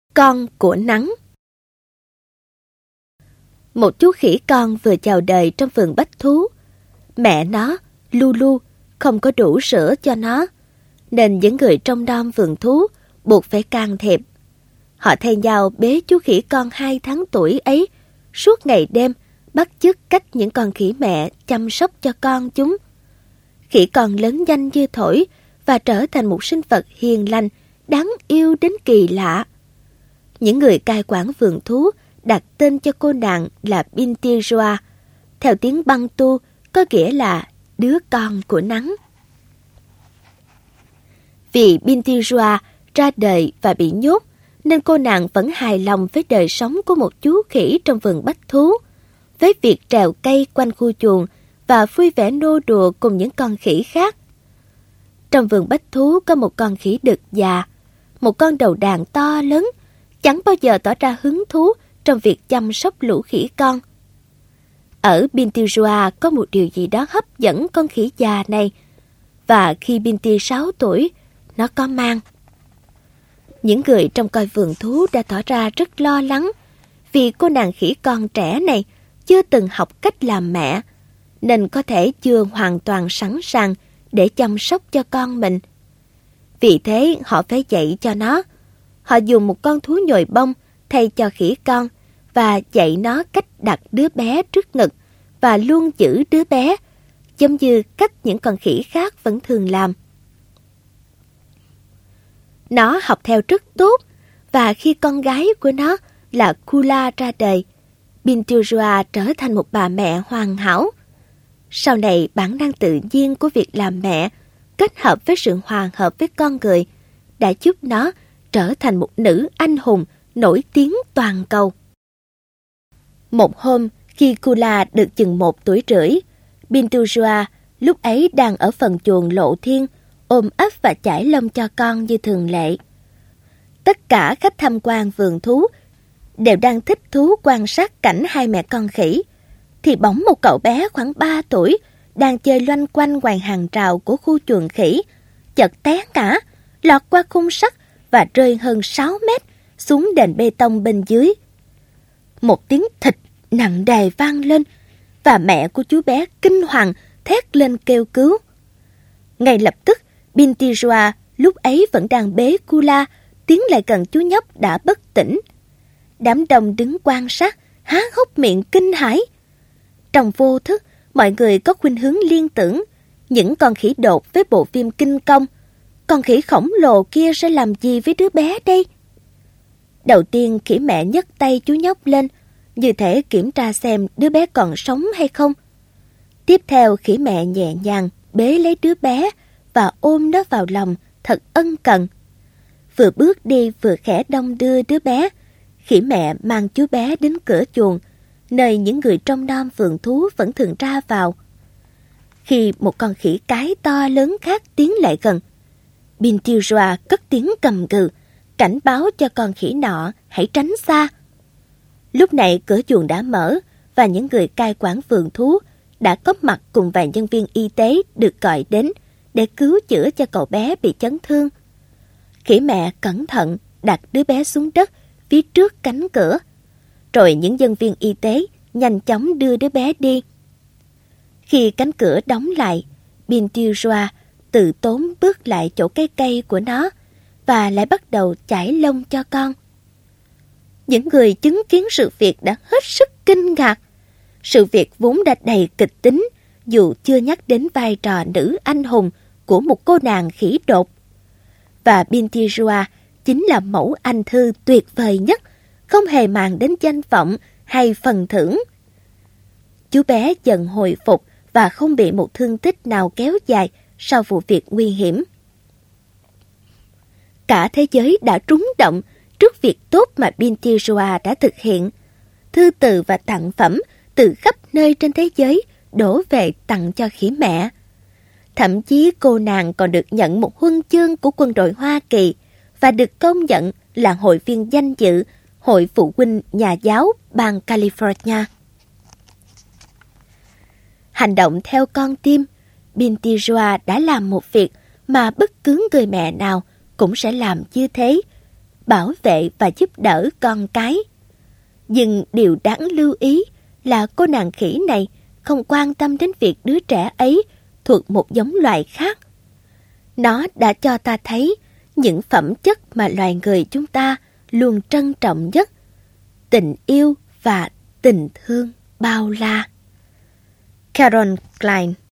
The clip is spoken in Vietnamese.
Con của nắng. Một chú khỉ con vừa chào đời trong vườn bách thú. Mẹ nó, Lulu, không có đủ sữa cho nó, nên những người trông nom vườn thú buộc phải can thiệp. Họ thay nhau bế chú khỉ con 2 tháng tuổi ấy suốt ngày đêm, bắt chước cách những con khỉ mẹ chăm sóc cho con chúng. Khỉ con lớn nhanh như thổi và trở thành một sinh vật hiền lành, đáng yêu đến kỳ lạ. Những người cai quản vườn thú đặt tên cho cô nàng là Binti Joa, theo tiếng Bantu có nghĩa là đứa con của nắng. Vì Binti Joa ra đời và bị nhốt, nên cô nàng vẫn hài lòng với đời sống của một chú khỉ trong vườn bách thú, với việc trèo cây quanh khu chuồng và vui vẻ nô đùa cùng những con khỉ khác. Trong vườn bách thú có một con khỉ đực già, một con đầu đàn to lớn, chẳng bao giờ tỏ ra hứng thú trong việc chăm sóc lũ khỉ con. Ở Binti Joa có một điều gì đó hấp dẫn con khỉ già này, và khi Binti 6 tuổi, nó có mang. Những người trong coi vườn thú đã tỏ ra rất lo lắng vì cô nàng khỉ con trẻ này chưa từng học cách làm mẹ, nên có thể chưa hoàn toàn sẵn sàng để chăm sóc cho con mình. Vì thế họ phải dạy cho nó. Họ dùng một con thú nhồi bông thay cho khỉ con và dạy nó cách đặt đứa bé trước ngực và luôn giữ đứa bé, giống như cách những con khỉ khác vẫn thường làm. Nó học theo rất tốt, và khi con gái của nó là Kula ra đời, Binti Joa trở thành một bà mẹ hoàn hảo. Sau này, bản năng tự nhiên của việc làm mẹ kết hợp với sự hòa hợp với con người đã giúp nó trở thành một nữ anh hùng nổi tiếng toàn cầu. Một hôm, khi Kula được chừng 1 tuổi rưỡi, Binti Joa lúc ấy đang ở phần chuồng lộ thiên, ôm ấp và chải lông cho con như thường lệ. Tất cả khách tham quan vườn thú đều đang thích thú quan sát cảnh hai mẹ con khỉ, thì bỗng một cậu bé khoảng 3 tuổi đang chơi loanh quanh ngoài hàng rào của khu chuồng khỉ, chợt té ngã, lọt qua khung sắt và rơi hơn 6 mét xuống nền bê tông bên dưới. Một tiếng thịt nặng nề vang lên, và mẹ của chú bé kinh hoàng thét lên kêu cứu. Ngay lập tức, Binti Joa lúc ấy vẫn đang bế Kula tiến lại gần chú nhóc đã bất tỉnh. Đám đông đứng quan sát, há hốc miệng kinh hãi. Trong vô thức, mọi người có khuynh hướng liên tưởng những con khỉ đột với bộ phim Kinh Công. Con khỉ khổng lồ kia sẽ làm gì với đứa bé đây? Đầu tiên, khỉ mẹ nhấc tay chú nhóc lên, như thể kiểm tra xem đứa bé còn sống hay không. Tiếp theo, khỉ mẹ nhẹ nhàng bế lấy đứa bé và ôm nó vào lòng thật ân cần. Vừa bước đi vừa khẽ đong đưa đứa bé, khỉ mẹ mang chú bé đến cửa chuồng, nơi những người trông nom vườn thú vẫn thường ra vào. Khi một con khỉ cái to lớn khác tiến lại gần, Binti Joa cất tiếng gầm gừ, cảnh báo cho con khỉ nọ hãy tránh xa. Lúc này cửa chuồng đã mở và những người cai quản vườn thú đã có mặt cùng vài nhân viên y tế được gọi đến để cứu chữa cho cậu bé bị chấn thương. Khỉ mẹ cẩn thận đặt đứa bé xuống đất phía trước cánh cửa, rồi những nhân viên y tế nhanh chóng đưa đứa bé đi. Khi cánh cửa đóng lại, Binti Joa tự tốn bước lại chỗ cái cây của nó và lại bắt đầu chải lông cho con. Những người chứng kiến sự việc đã hết sức kinh ngạc. Sự việc vốn đã đầy kịch tính, dù chưa nhắc đến vai trò nữ anh hùng của một cô nàng khỉ đột. Và Binti Joa chính là mẫu anh thư tuyệt vời nhất, không hề màng đến danh vọng hay phần thưởng. Chú bé dần hồi phục và không bị một thương tích nào kéo dài sau vụ việc nguy hiểm. Cả thế giới đã rúng động trước việc tốt mà Binti Joa đã thực hiện. Thư từ và tặng phẩm từ khắp nơi trên thế giới đổ về tặng cho khỉ mẹ. Thậm chí cô nàng còn được nhận một huân chương của quân đội Hoa Kỳ và được công nhận là hội viên danh dự Hội Phụ huynh Nhà giáo bang California. Hành động theo con tim, Binti Joa đã làm một việc mà bất cứ người mẹ nào cũng sẽ làm như thế. bảo vệ và giúp đỡ con cái. Nhưng điều đáng lưu ý là cô nàng khỉ này không quan tâm đến việc đứa trẻ ấy thuộc một giống loài khác. Nó đã cho ta thấy những phẩm chất mà loài người chúng ta luôn trân trọng nhất: tình yêu và tình thương bao la. Carol Klein.